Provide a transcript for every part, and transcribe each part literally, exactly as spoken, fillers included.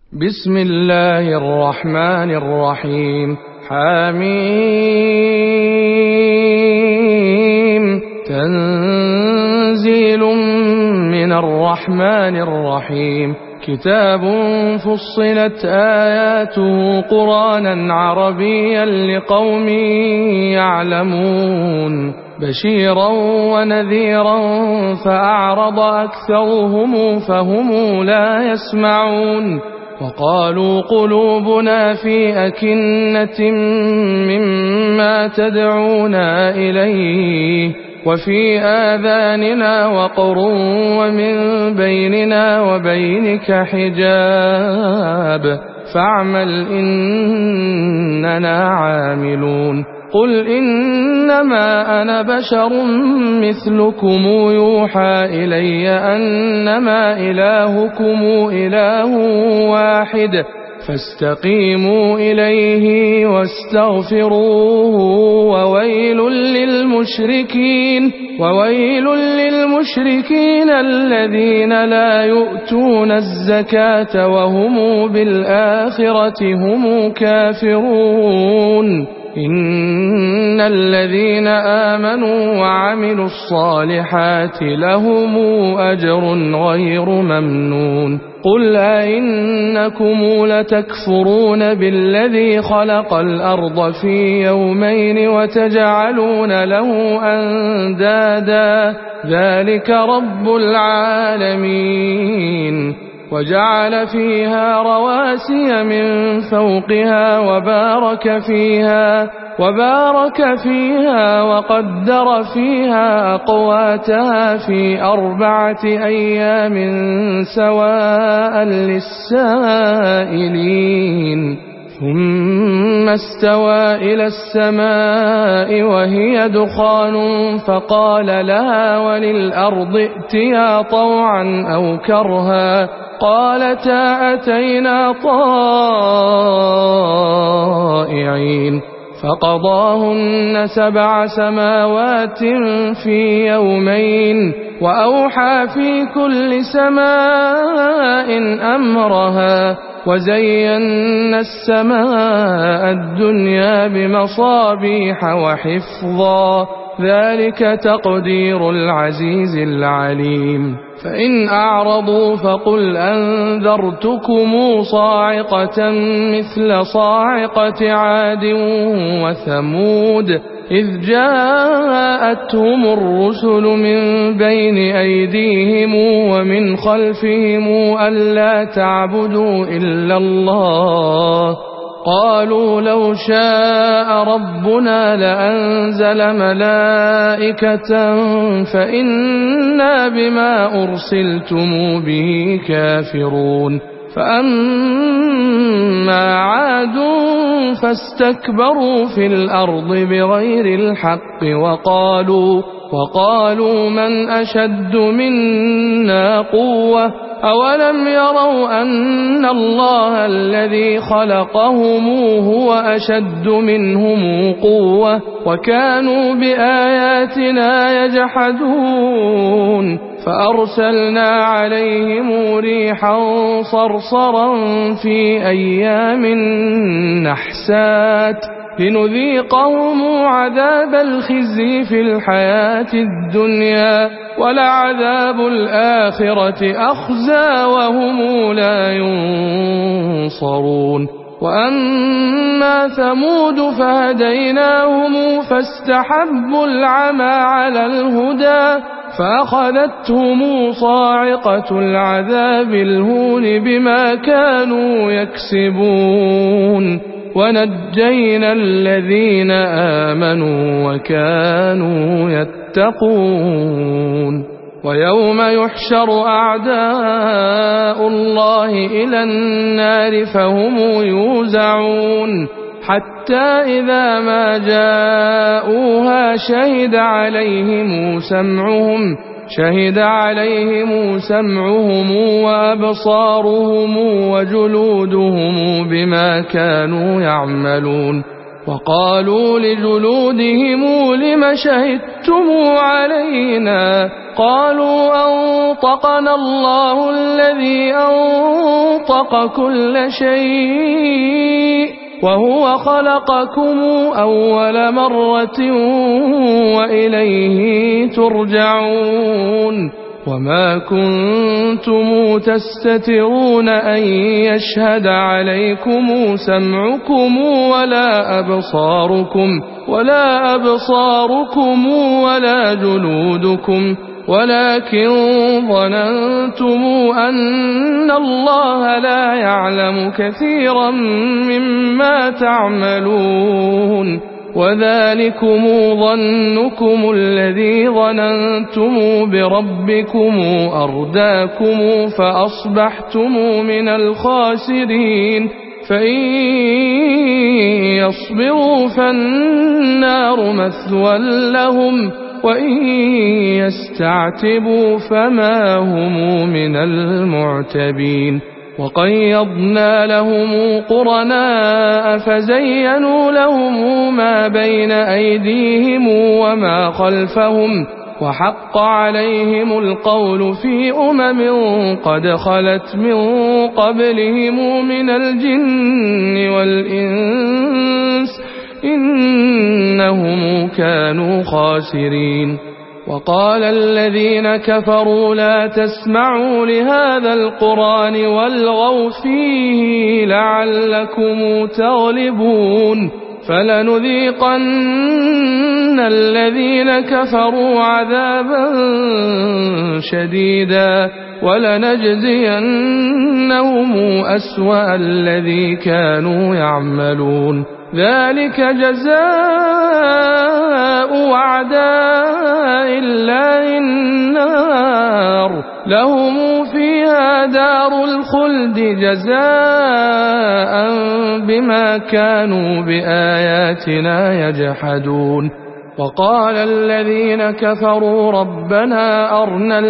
بسم الله الرحمن الرحيم. حميم. تنزيل من الرحمن الرحيم. كتاب فصلت آياته قرآنا عربيا لقوم يعلمون بشيرا ونذيرا فأعرض أكثرهم فهم لا يسمعون. وقالوا قلوبنا في أكنة مما تدعونا إليه وفي آذاننا وقر ومن بيننا وبينك حجاب فاعمل إننا عاملون. قل إنما أنا بشر مثلكم يوحى إلي أنما إلهكم إله واحد فاستقيموا إليه واستغفروه وويل للمشركين وويل للمشركين الذين لا يؤتون الزكاة وهم بالآخرة هم كافرون. إن الذين آمنوا وعملوا الصالحات لهم أجر غير ممنون. قل أئنكم لتكفرون بالذي خلق الأرض في يومين وتجعلون له أندادا ذلك رب العالمين. وجعل فيها رواسي من فوقها وبارك فيها وبارك فيها وقدر فيها أقواتها في أربعة أيام سواء للسائلين. ثم استوى إلى السماء وهي دخان فقال لها وللأرض ائتيا طوعا أو كرها قالتا أتينا طائعين. فقضاهن سبع سماوات في يومين وأوحى في كل سماء أمرها وزينا السماء الدنيا بمصابيح وحفظا ذلك تقدير العزيز العليم. فإن أعرضوا فقل أنذرتكم صاعقة مثل صاعقة عاد وثمود إذ جاءتهم الرسل من بين أيديهم ومن خلفهم ألا تعبدوا إلا الله قالوا لو شاء ربنا لأنزل ملائكة فإنا بما أرسلتم به كافرون. فأما عاد فاستكبروا في الأرض بغير الحق وقالوا وقالوا من أشد منا قوة أولم يروا أن الله الذي خلقهم هو أشد منهم قوة وكانوا بآياتنا يجحدون. فأرسلنا عليهم ريحا صرصرا في أيام نحسات لنذيقهم عذاب الخزي في الحياة الدنيا ولعذاب الآخرة أخزى وهم لا ينصرون. وأما ثمود فهديناهم فاستحبوا العمى على الهدى فأخذتهم صاعقة العذاب الهون بما كانوا يكسبون ونجينا الذين آمنوا وكانوا يتقون. ويوم يحشر أعداء الله إلى النار فهم يوزعون حتى إذا ما جاءوها شهد عليهم سمعهم شهد عليهم سمعهم وأبصارهم وجلودهم بما كانوا يعملون. وقالوا لجلودهم لم شهدتم علينا قالوا أنطقنا الله الذي أنطق كل شيء وهو خلقكم أول مرة وإليه ترجعون وما كنتم تستترون أن يشهد عليكم سمعكم ولا أبصاركم ولا أبصاركم ولا جلودكم ولكن ظننتم أن الله لا يعلم كثيرا مما تعملون وذلكم ظنكم الذي ظننتم بربكم أرداكم فأصبحتم من الخاسرين فإن يصبروا فالنار مثوى لهم وإن يستعتبوا فما هم من المعتبين وقيضنا لهم قرناء فزينوا لهم ما بين أيديهم وما خلفهم وحق عليهم القول في أمم قد خلت من قبلهم من الجن والإنس إنهم كانوا خاسرين وقال الذين كفروا لا تسمعوا لهذا القرآن والغوا فيه لعلكم تغلبون فلنذيقن الذين كفروا عذابا شديدا ولنجزينهم أسوأ الذي كانوا يعملون ذلك جزاء أعداء الله النار لهم فيها دار الخلد جزاء بما كانوا بآياتنا يجحدون وقال الذين كفروا ربنا أرنا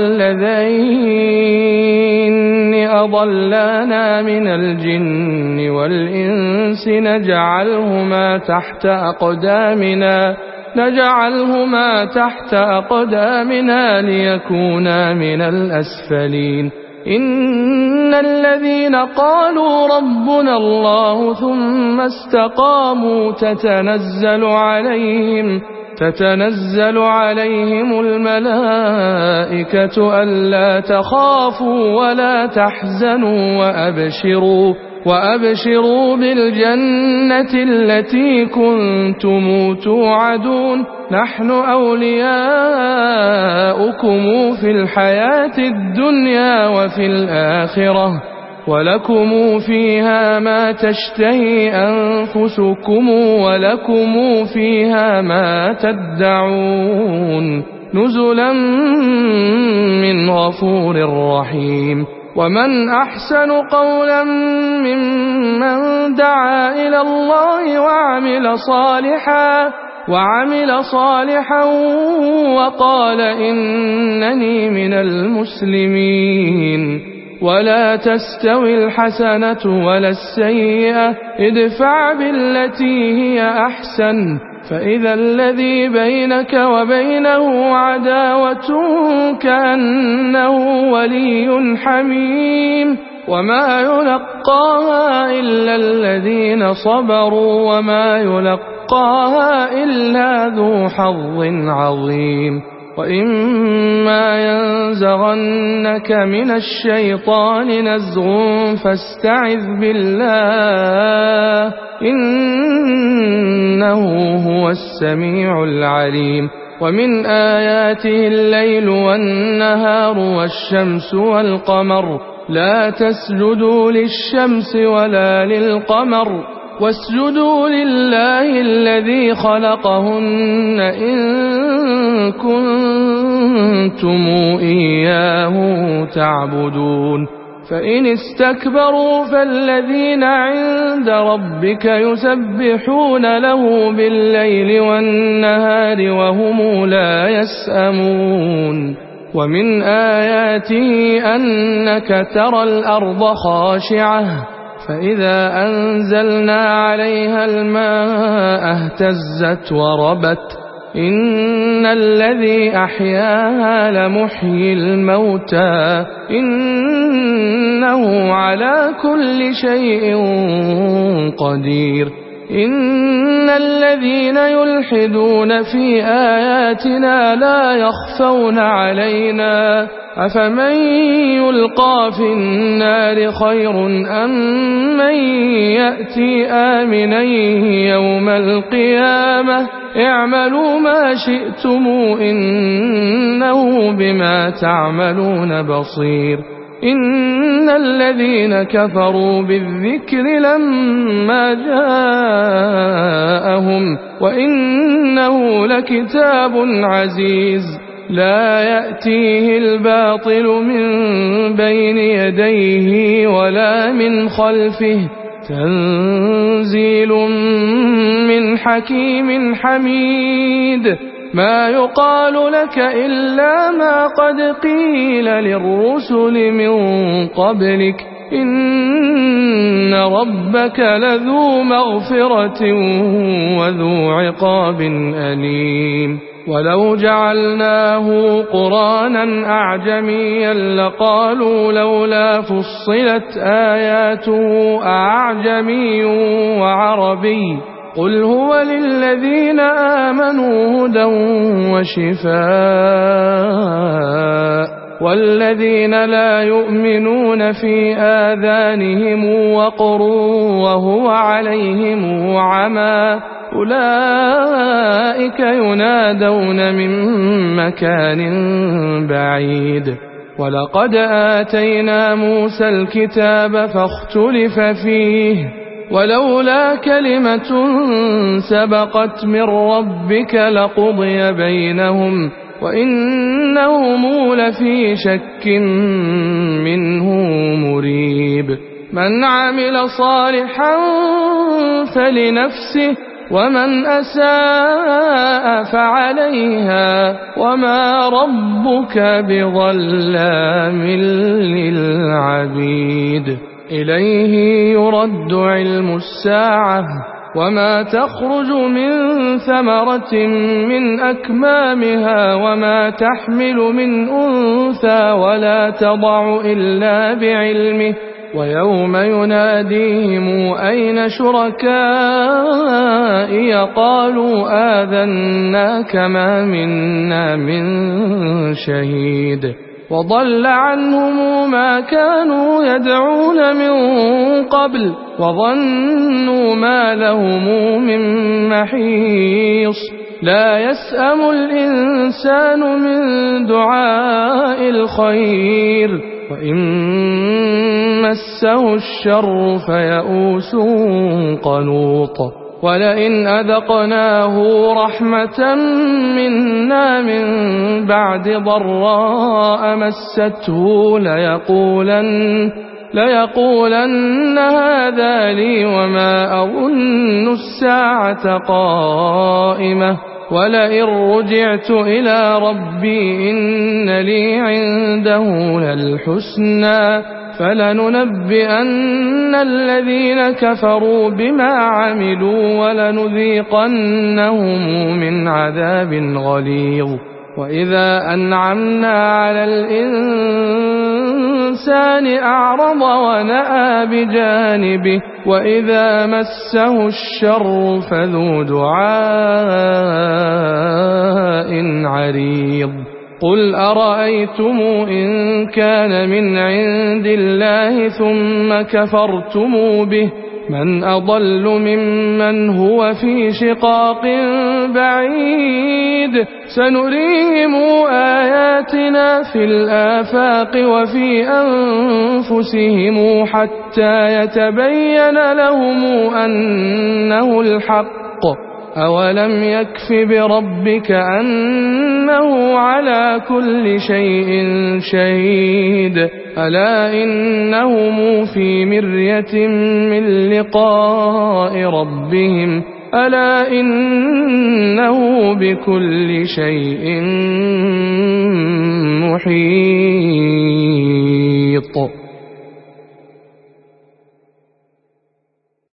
الذين أضلانا من الجن والإنس نجعلهما تحت أقدامنا نجعلهما تحت أقدامنا ليكونا من الأسفلين إن الذين قالوا ربنا الله ثم استقاموا تتنزل عليهم تتنزل عليهم الملائكة ألا تخافوا ولا تحزنوا وأبشروا وأبشروا بالجنة التي كنتم توعدون نحن أولياؤكم في الحياة الدنيا وفي الآخرة ولكم فيها ما تشتهي أنفسكم ولكم فيها ما تدعون نزلا من غفور رحيم ومن أحسن قولا ممن دعا إلى الله وعمل صالحا وعمل صالحا وقال إنني من المسلمين ولا تستوي الحسنة ولا السيئة ادفع بالتي هي أحسن فإذا الذي بينك وبينه عداوة كأنه ولي حميم وما يلقاها إلا الذين صبروا وما يلقاها إلا ذو حظ عظيم وإما ينزغنك من الشيطان نزغ فاستعذ بالله إنه هو السميع العليم ومن آياته الليل والنهار والشمس والقمر لا تسجدوا للشمس ولا للقمر واسجدوا لله الذي خلقهن إن كنتم إياه تعبدون فإن استكبروا فالذين عند ربك يسبحون له بالليل والنهار وهم لا يسأمون ومن آياته أنك ترى الأرض خاشعة فإذا أنزلنا عليها الماء اهتزت وربت إن الذي أحياها لمحيي الموتى إنه على كل شيء قدير إن الذين يلحدون في آياتنا لا يخفون علينا أفمن يلقى في النار خير أم من يأتي آمنا يوم القيامة اعملوا ما شئتم إنه بما تعملون بصير إن الذين كفروا بالذكر لما جاءهم وإنه لكتاب عزيز لا يأتيه الباطل من بين يديه ولا من خلفه تنزيل من حكيم حميد ما يقال لك إلا ما قد قيل للرسل من قبلك إن ربك لذو مغفرة وذو عقاب أليم ولو جعلناه قرآنا أعجميا لقالوا لولا فصلت آياته أعجمي وعربي قل هو للذين آمنوا هدى وشفاء والذين لا يؤمنون في آذانهم وقر وهو عليهم عمى أولئك ينادون من مكان بعيد ولقد آتينا موسى الكتاب فاختلف فيه ولولا كلمة سبقت من ربك لقضي بينهم وإنهم لفي شك منه مريب من عمل صالحا فلنفسه ومن أساء فعليها وما ربك بظلام للعبيد إليه يرد علم الساعة وما تخرج من ثمرة من أكمامها وما تحمل من أنثى ولا تضع إلا بعلمه ويوم يناديهم أين شركائي قالوا آذناك ما منا من شهيد وضل عنهم ما كانوا يدعون من قبل وظنوا ما لهم من محيص لا يسأم الإنسان من دعاء الخير وإن مسه الشر فيئوس قنوط ولئن أذقناه رحمة منا من بعد ضراء مسته ليقولن, ليقولن هذا لي وما أظن الساعة قائمة ولئن رجعت إلى ربي إن لي عنده للحسنى فلننبئن الذين كفروا بما عملوا ولنذيقنهم من عذاب غليظ وإذا أنعمنا على الإنسان أعرض ونأى بجانبه وإذا مسه الشر فذو دعاء عريض قل أرأيتم إن كان من عند الله ثم كفرتم به من أضل ممن هو في شقاق بعيد سنريهم آياتنا في الآفاق وفي أنفسهم حتى يتبين لهم أنه الحق أولم يكف بربك أنه على كل شيء شهيد ألا إنهم في مرية من لقاء ربهم ألا إنه بكل شيء محيط.